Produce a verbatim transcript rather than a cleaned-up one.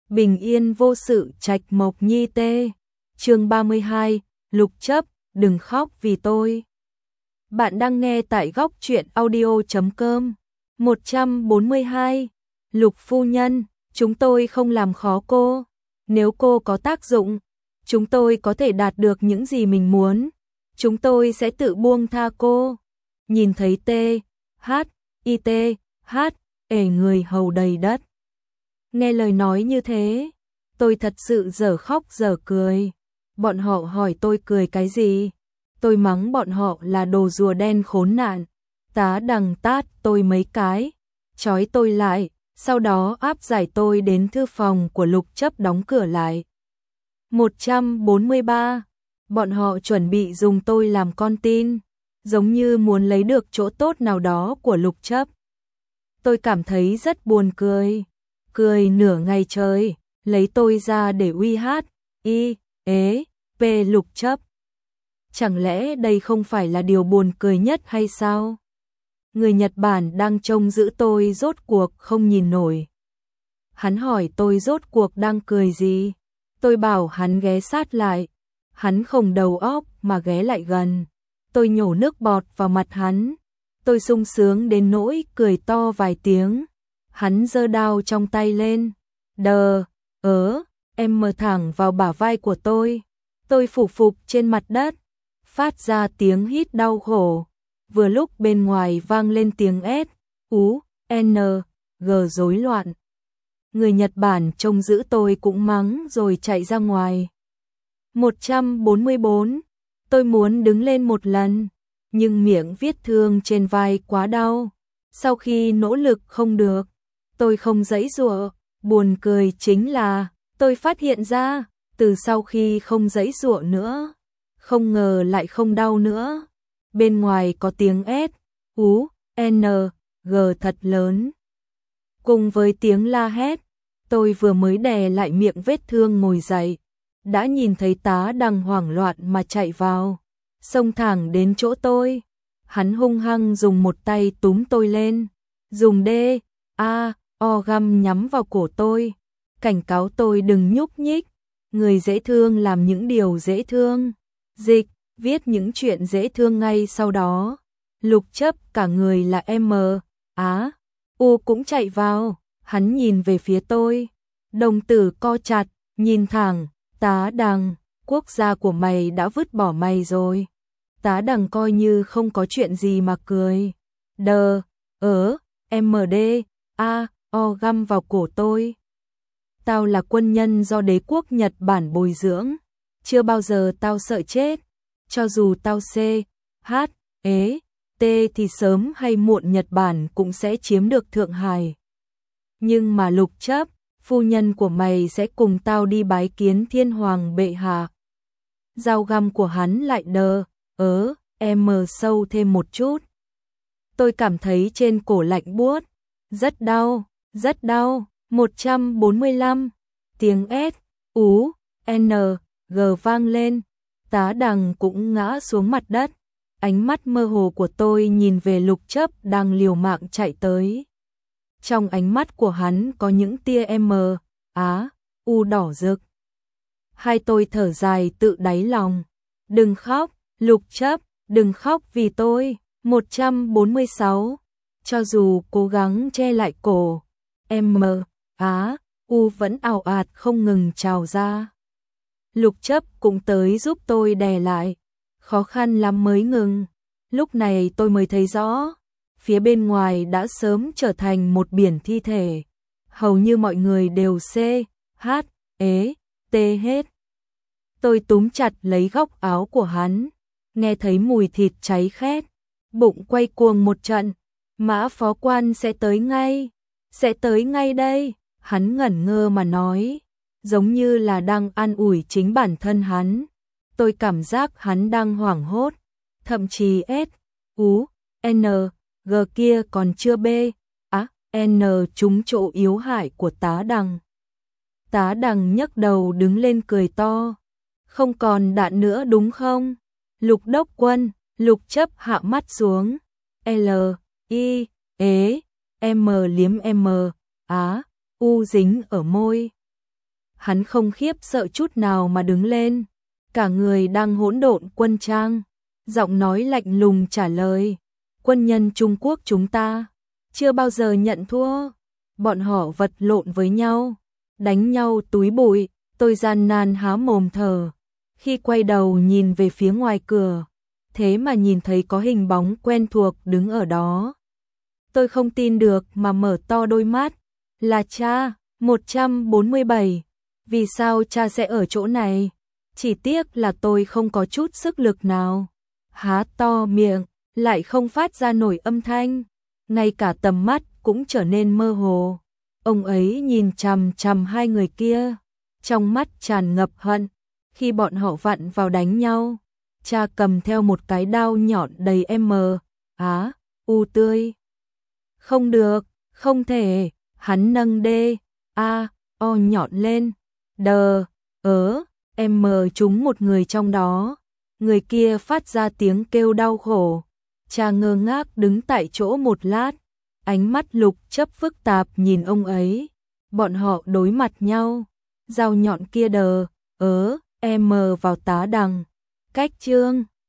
bình yên vô sự trạch mộc nhi tê. Chương ba mươi hai, Lục Chấp, đừng khóc vì tôi. Bạn đang nghe tại góc truyện audio chấm com. một trăm bốn mươi hai. Lục phu nhân, chúng tôi không làm khó cô. Nếu cô có tác dụng, chúng tôi có thể đạt được những gì mình muốn. Chúng tôi sẽ tự buông tha cô. Nhìn thấy T, H, I T, H, ể người hầu đầy đất. Nghe lời nói như thế, tôi thật sự dở khóc dở cười. Bọn họ hỏi tôi cười cái gì? Tôi mắng bọn họ là đồ rùa đen khốn nạn. Tá Đằng tát tôi mấy cái, trói tôi lại, sau đó áp giải tôi đến thư phòng của Lục Chấp đóng cửa lại. một trăm bốn mươi ba. Bọn họ chuẩn bị dùng tôi làm con tin, giống như muốn lấy được chỗ tốt nào đó của Lục Chấp. Tôi cảm thấy rất buồn cười, cười nửa ngày trời, lấy tôi ra để uy hát, y, ế, p Lục Chấp. Chẳng lẽ đây không phải là điều buồn cười nhất hay sao? Người Nhật Bản đang trông giữ tôi rốt cuộc không nhìn nổi. Hắn hỏi tôi rốt cuộc đang cười gì? Tôi bảo hắn ghé sát lại. Hắn không đầu óc mà ghé lại gần. Tôi nhổ nước bọt vào mặt hắn. Tôi sung sướng đến nỗi cười to vài tiếng. Hắn giơ đao trong tay lên. Đờ, ớ, em mờ thẳng vào bả vai của tôi. Tôi phủ phục trên mặt đất, phát ra tiếng hít đau khổ. Vừa lúc bên ngoài vang lên tiếng S, U, N, G rối loạn. Người Nhật Bản trông giữ tôi cũng mắng rồi chạy ra ngoài. một trăm bốn mươi bốn. Tôi muốn đứng lên một lần, nhưng miệng vết thương trên vai quá đau. Sau khi nỗ lực không được, tôi không giãy giụa. Buồn cười chính là tôi phát hiện ra, từ sau khi không giãy giụa nữa, không ngờ lại không đau nữa. Bên ngoài có tiếng S, U, N, G thật lớn. Cùng với tiếng la hét, tôi vừa mới đè lại miệng vết thương ngồi dậy, đã nhìn thấy Tá Đằng hoảng loạn mà chạy vào, xông thẳng đến chỗ tôi. Hắn hung hăng dùng một tay túm tôi lên, dùng D, A, O găm nhắm vào cổ tôi, cảnh cáo tôi đừng nhúc nhích. Người dễ thương làm những điều dễ thương, dịch, viết những chuyện dễ thương ngay sau đó. Lục Chấp cả người là M, Á, U cũng chạy vào, hắn nhìn về phía tôi, đồng tử co chặt, nhìn thẳng. Tá Đằng, quốc gia của mày đã vứt bỏ mày rồi. Tá Đằng coi như không có chuyện gì mà cười. Đờ, ớ, M D, A, O găm vào cổ tôi. Tao là quân nhân do đế quốc Nhật Bản bồi dưỡng, chưa bao giờ tao sợ chết. Cho dù tao C, H, ế, T thì sớm hay muộn Nhật Bản cũng sẽ chiếm được Thượng Hải. Nhưng mà Lục Chấp, phu nhân của mày sẽ cùng tao đi bái kiến Thiên Hoàng bệ hạ. Dao găm của hắn lại đờ, ớ, M sâu thêm một chút. Tôi cảm thấy trên cổ lạnh buốt, rất đau, rất đau. một trăm bốn mươi lăm. Tiếng S, U, N, G vang lên. Tá Đằng cũng ngã xuống mặt đất. Ánh mắt mơ hồ của tôi nhìn về Lục Chấp đang liều mạng chạy tới. Trong ánh mắt của hắn có những tia M, Á, U đỏ rực. Hai tôi thở dài tự đáy lòng. Đừng khóc, Lục Chấp, đừng khóc vì tôi. một trăm bốn mươi sáu. Cho dù cố gắng che lại cổ, M, Á, U vẫn ào ạt không ngừng trào ra. Lục Chấp cũng tới giúp tôi đè lại, khó khăn lắm mới ngừng. Lúc này tôi mới thấy rõ, phía bên ngoài đã sớm trở thành một biển thi thể. Hầu như mọi người đều C, H, ế, T hết. Tôi túm chặt lấy góc áo của hắn, nghe thấy mùi thịt cháy khét, bụng quay cuồng một trận. Mã phó quan sẽ tới ngay, sẽ tới ngay đây. Hắn ngẩn ngơ mà nói, giống như là đang an ủi chính bản thân hắn. Tôi cảm giác hắn đang hoảng hốt, thậm chí S, U, N, G kia còn chưa B, á, N trúng chỗ yếu hại của Tá Đằng. Tá Đằng nhấc đầu đứng lên cười to, không còn đạn nữa đúng không? Lục đốc quân. Lục Chấp hạ mắt xuống, L, I, ế, M liếm M, Á, U dính ở môi. hắn không khiếp sợ chút nào mà đứng lên, cả người đang hỗn độn quân trang, giọng nói lạnh lùng trả lời, quân nhân Trung Quốc chúng ta chưa bao giờ nhận thua, bọn họ vật lộn với nhau, đánh nhau túi bụi, tôi gian nan há mồm thở, khi quay đầu nhìn về phía ngoài cửa, thế mà nhìn thấy có hình bóng quen thuộc đứng ở đó. Tôi không tin được mà mở to đôi mắt, là cha, một trăm bốn mươi bảy, vì sao cha sẽ ở chỗ này? Chỉ tiếc là tôi không có chút sức lực nào, há to miệng, lại không phát ra nổi âm thanh, ngay cả tầm mắt cũng trở nên mơ hồ. Ông ấy nhìn chằm chằm hai người kia, trong mắt tràn ngập hận, khi bọn họ vặn vào đánh nhau, cha cầm theo một cái đao nhọn đầy M, á, u tươi. Không được, không thể, hắn nâng D, A, O nhọn lên, đờ, ớ, M trúng một người trong đó, người kia phát ra tiếng kêu đau khổ, cha ngơ ngác đứng tại chỗ một lát, ánh mắt Lục Chấp phức tạp nhìn ông ấy, bọn họ đối mặt nhau, dao nhọn kia đờ, ớ, M vào tá đằng, cách Trương